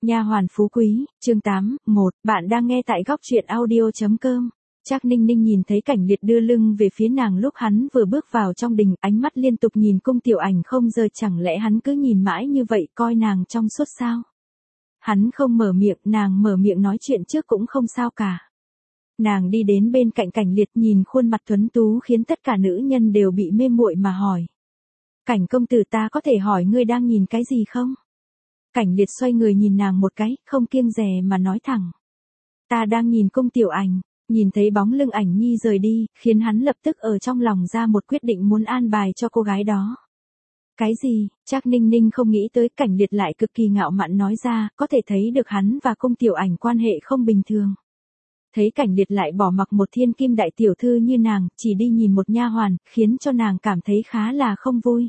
Nha hoàn phú quý, chương 8, 1, bạn đang nghe tại góc truyện audio.com. Trác Ninh Ninh nhìn thấy Cảnh Liệt đưa lưng về phía nàng lúc hắn vừa bước vào trong đình, ánh mắt liên tục nhìn Cung Tiểu Ảnh không rời, chẳng lẽ hắn cứ nhìn mãi như vậy coi nàng trong suốt sao? Hắn không mở miệng, nàng mở miệng nói chuyện trước cũng không sao cả. Nàng đi đến bên cạnh Cảnh Liệt, nhìn khuôn mặt tuấn tú khiến tất cả nữ nhân đều bị mê muội mà hỏi. Cảnh công tử, ta có thể hỏi ngươi đang nhìn cái gì không? Cảnh Liệt xoay người nhìn nàng một cái, không kiêng dè mà nói thẳng. Ta đang nhìn Cung Tiểu Ảnh. Nhìn thấy bóng lưng Ảnh Nhi rời đi, khiến hắn lập tức ở trong lòng ra một quyết định muốn an bài cho cô gái đó. Cái gì? Trác Ninh Ninh không nghĩ tới. Cảnh Liệt lại cực kỳ ngạo mạn nói ra, có thể thấy được hắn và Cung Tiểu Ảnh quan hệ không bình thường. Thấy Cảnh Liệt lại bỏ mặc một thiên kim đại tiểu thư như nàng, chỉ đi nhìn một nha hoàn, khiến cho nàng cảm thấy khá là không vui.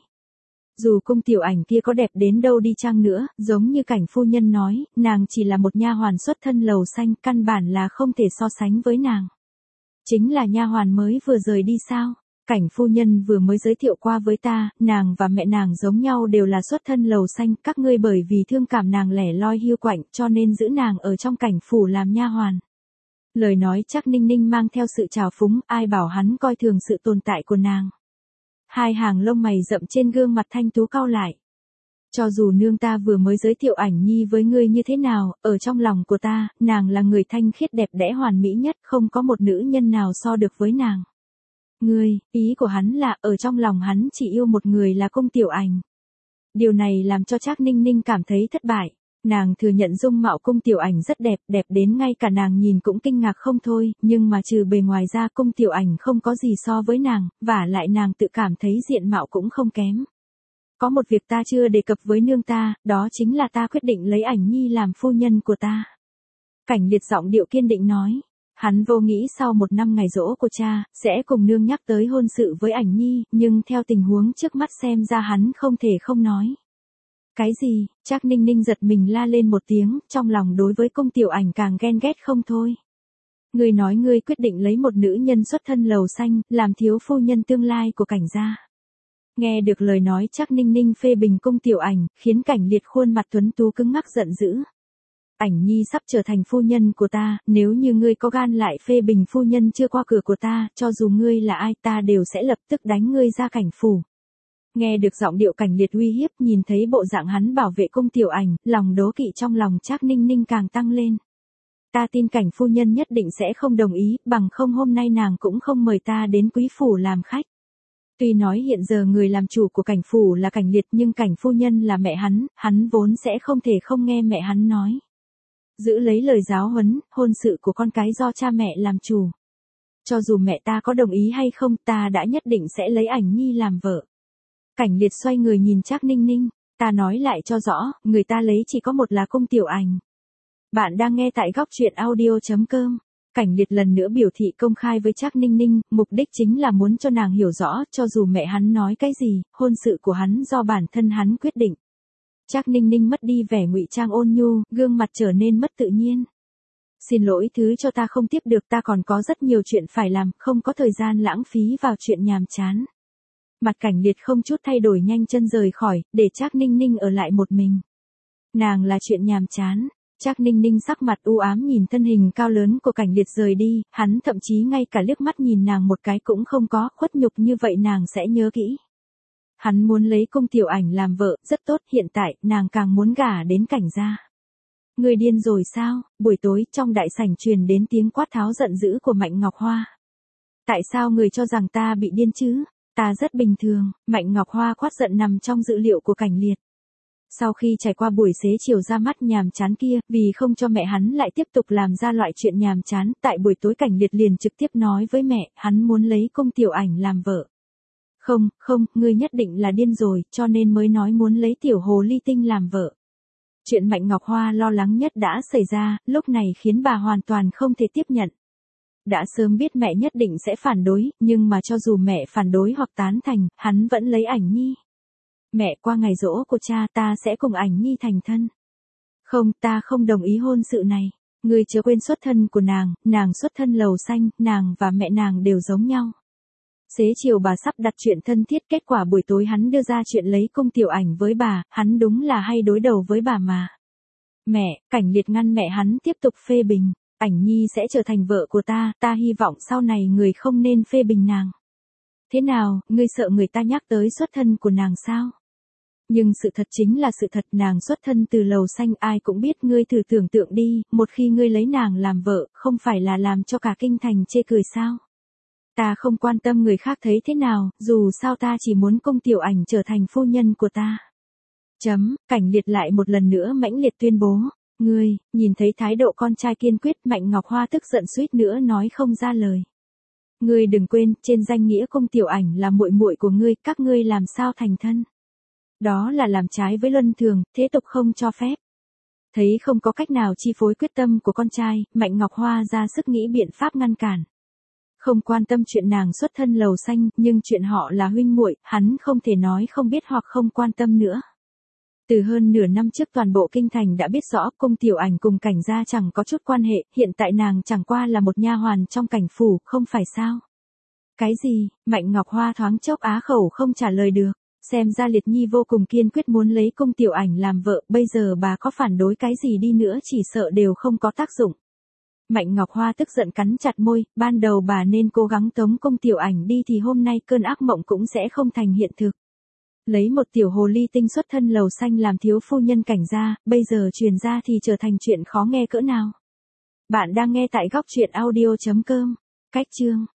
Dù Cung Tiểu Ảnh kia có đẹp đến đâu đi chăng nữa, giống như Cảnh phu nhân nói, nàng chỉ là một nha hoàn xuất thân lầu xanh, căn bản là không thể so sánh với nàng. Chính là nha hoàn mới vừa rời đi sao? Cảnh phu nhân vừa mới giới thiệu qua với ta, nàng và mẹ nàng giống nhau đều là xuất thân lầu xanh, các ngươi bởi vì thương cảm nàng lẻ loi hiu quạnh cho nên giữ nàng ở trong cảnh phủ làm nha hoàn. Lời nói Trác Ninh Ninh mang theo sự trào phúng, ai bảo hắn coi thường sự tồn tại của nàng. Hai hàng lông mày rậm trên gương mặt thanh tú cau lại. Cho dù nương ta vừa mới giới thiệu Ảnh Nhi với ngươi như thế nào, ở trong lòng của ta, nàng là người thanh khiết đẹp đẽ hoàn mỹ nhất, không có một nữ nhân nào so được với nàng. Ngươi, ý của hắn là, ở trong lòng hắn chỉ yêu một người là Cung Tiểu Ảnh. Điều này làm cho Trác Ninh Ninh cảm thấy thất bại. Nàng thừa nhận dung mạo Cung Tiểu Ảnh rất đẹp, đẹp đến ngay cả nàng nhìn cũng kinh ngạc không thôi, nhưng mà trừ bề ngoài ra Cung Tiểu Ảnh không có gì so với nàng, vả lại nàng tự cảm thấy diện mạo cũng không kém. Có một việc ta chưa đề cập với nương ta, đó chính là ta quyết định lấy Ảnh Nhi làm phu nhân của ta. Cảnh Liệt giọng điệu kiên định nói. Hắn vô nghĩ sau một năm ngày giỗ của cha, sẽ cùng nương nhắc tới hôn sự với Ảnh Nhi, nhưng theo tình huống trước mắt xem ra hắn không thể không nói. Cái gì? Trác Ninh Ninh giật mình la lên một tiếng, trong lòng đối với Cung Tiểu Ảnh càng ghen ghét không thôi. Ngươi nói ngươi quyết định lấy một nữ nhân xuất thân lầu xanh, làm thiếu phu nhân tương lai của Cảnh gia. Nghe được lời nói Trác Ninh Ninh phê bình Cung Tiểu Ảnh, khiến Cảnh Liệt khuôn mặt tuấn tú cứng ngắc giận dữ. Ảnh Nhi sắp trở thành phu nhân của ta, nếu như ngươi có gan lại phê bình phu nhân chưa qua cửa của ta, cho dù ngươi là ai ta đều sẽ lập tức đánh ngươi ra cảnh phủ. Nghe được giọng điệu Cảnh Liệt uy hiếp, nhìn thấy bộ dạng hắn bảo vệ Cung Tiểu Ảnh, lòng đố kỵ trong lòng Trác Ninh Ninh càng tăng lên. Ta tin Cảnh phu nhân nhất định sẽ không đồng ý, bằng không hôm nay nàng cũng không mời ta đến quý phủ làm khách. Tuy nói hiện giờ người làm chủ của Cảnh phủ là Cảnh Liệt, nhưng Cảnh phu nhân là mẹ hắn vốn sẽ không thể không nghe mẹ hắn nói. Giữ lấy lời giáo huấn, hôn sự của con cái do cha mẹ làm chủ. Cho dù mẹ ta có đồng ý hay không, ta đã nhất định sẽ lấy Ảnh Nhi làm vợ. Cảnh Liệt xoay người nhìn Trác Ninh Ninh, ta nói lại cho rõ, người ta lấy chỉ có một là Cung Tiểu Ảnh. Bạn đang nghe tại góc truyện audio.com. Cảnh Liệt lần nữa biểu thị công khai với Trác Ninh Ninh, mục đích chính là muốn cho nàng hiểu rõ, cho dù mẹ hắn nói cái gì, hôn sự của hắn do bản thân hắn quyết định. Trác Ninh Ninh mất đi vẻ ngụy trang ôn nhu, gương mặt trở nên mất tự nhiên. Xin lỗi thứ cho ta không tiếp được, ta còn có rất nhiều chuyện phải làm, không có thời gian lãng phí vào chuyện nhàm chán. Mặt Cảnh Liệt không chút thay đổi nhanh chân rời khỏi, để Trác Ninh Ninh ở lại một mình. Nàng là chuyện nhàm chán. Trác Ninh Ninh sắc mặt u ám nhìn thân hình cao lớn của Cảnh Liệt rời đi, hắn thậm chí ngay cả liếc mắt nhìn nàng một cái cũng không có, khuất nhục như vậy nàng sẽ nhớ kỹ. Hắn muốn lấy Cung Tiểu Ảnh làm vợ, rất tốt, hiện tại, nàng càng muốn gả đến Cảnh gia. Người điên rồi sao? Buổi tối, trong đại sảnh truyền đến tiếng quát tháo giận dữ của Mạnh Ngọc Hoa. Tại sao người cho rằng ta bị điên chứ? Ta rất bình thường, Mạnh Ngọc Hoa quát giận nằm trong dữ liệu của Cảnh Liệt. Sau khi trải qua buổi xế chiều ra mắt nhàm chán kia, vì không cho mẹ hắn lại tiếp tục làm ra loại chuyện nhàm chán, tại buổi tối Cảnh Liệt liền trực tiếp nói với mẹ, hắn muốn lấy Cung Tiểu Ảnh làm vợ. Không, ngươi nhất định là điên rồi, cho nên mới nói muốn lấy tiểu hồ ly tinh làm vợ. Chuyện Mạnh Ngọc Hoa lo lắng nhất đã xảy ra, lúc này khiến bà hoàn toàn không thể tiếp nhận. Đã sớm biết mẹ nhất định sẽ phản đối, nhưng mà cho dù mẹ phản đối hoặc tán thành, hắn vẫn lấy Ảnh Nhi. Mẹ, qua ngày giỗ của cha ta sẽ cùng Ảnh Nhi thành thân. Không, ta không đồng ý hôn sự này. Ngươi chớ quên xuất thân của nàng xuất thân lầu xanh, nàng và mẹ nàng đều giống nhau. Xế chiều bà sắp đặt chuyện thân thiết, kết quả buổi tối hắn đưa ra chuyện lấy Cung Tiểu Ảnh với bà, hắn đúng là hay đối đầu với bà mà. Mẹ, Cảnh Liệt ngăn mẹ hắn tiếp tục phê bình. Ảnh Nhi sẽ trở thành vợ của ta, ta hy vọng sau này người không nên phê bình nàng. Thế nào, ngươi sợ người ta nhắc tới xuất thân của nàng sao? Nhưng sự thật chính là sự thật, nàng xuất thân từ Lầu Xanh, ai cũng biết. Ngươi thử tưởng tượng đi, một khi ngươi lấy nàng làm vợ, không phải là làm cho cả kinh thành chê cười sao? Ta không quan tâm người khác thấy thế nào, dù sao ta chỉ muốn Cung Tiểu Ảnh trở thành phu nhân của ta. Cảnh Liệt lại một lần nữa mãnh liệt tuyên bố. Ngươi, nhìn thấy thái độ con trai kiên quyết, Mạnh Ngọc Hoa tức giận suýt nữa nói không ra lời. Ngươi đừng quên, trên danh nghĩa Cung Tiểu Ảnh là muội muội của ngươi, các ngươi làm sao thành thân? Đó là làm trái với luân thường, thế tục không cho phép. Thấy không có cách nào chi phối quyết tâm của con trai, Mạnh Ngọc Hoa ra sức nghĩ biện pháp ngăn cản. Không quan tâm chuyện nàng xuất thân Lầu Xanh, nhưng chuyện họ là huynh muội, hắn không thể nói không biết hoặc không quan tâm nữa. Từ hơn nửa năm trước toàn bộ kinh thành đã biết rõ Cung Tiểu Ảnh cùng Cảnh gia chẳng có chút quan hệ, hiện tại nàng chẳng qua là một nha hoàn trong Cảnh phủ, không phải sao? Cái gì? Mạnh Ngọc Hoa thoáng chốc á khẩu không trả lời được. Xem ra Liệt Nhi vô cùng kiên quyết muốn lấy Cung Tiểu Ảnh làm vợ, bây giờ bà có phản đối cái gì đi nữa chỉ sợ đều không có tác dụng. Mạnh Ngọc Hoa tức giận cắn chặt môi, ban đầu bà nên cố gắng tống Cung Tiểu Ảnh đi thì hôm nay cơn ác mộng cũng sẽ không thành hiện thực. Lấy một tiểu hồ ly tinh xuất thân Lầu Xanh làm thiếu phu nhân Cảnh gia, bây giờ truyền ra thì trở thành chuyện khó nghe cỡ nào. Bạn đang nghe tại góc truyện audio.com. Cách chương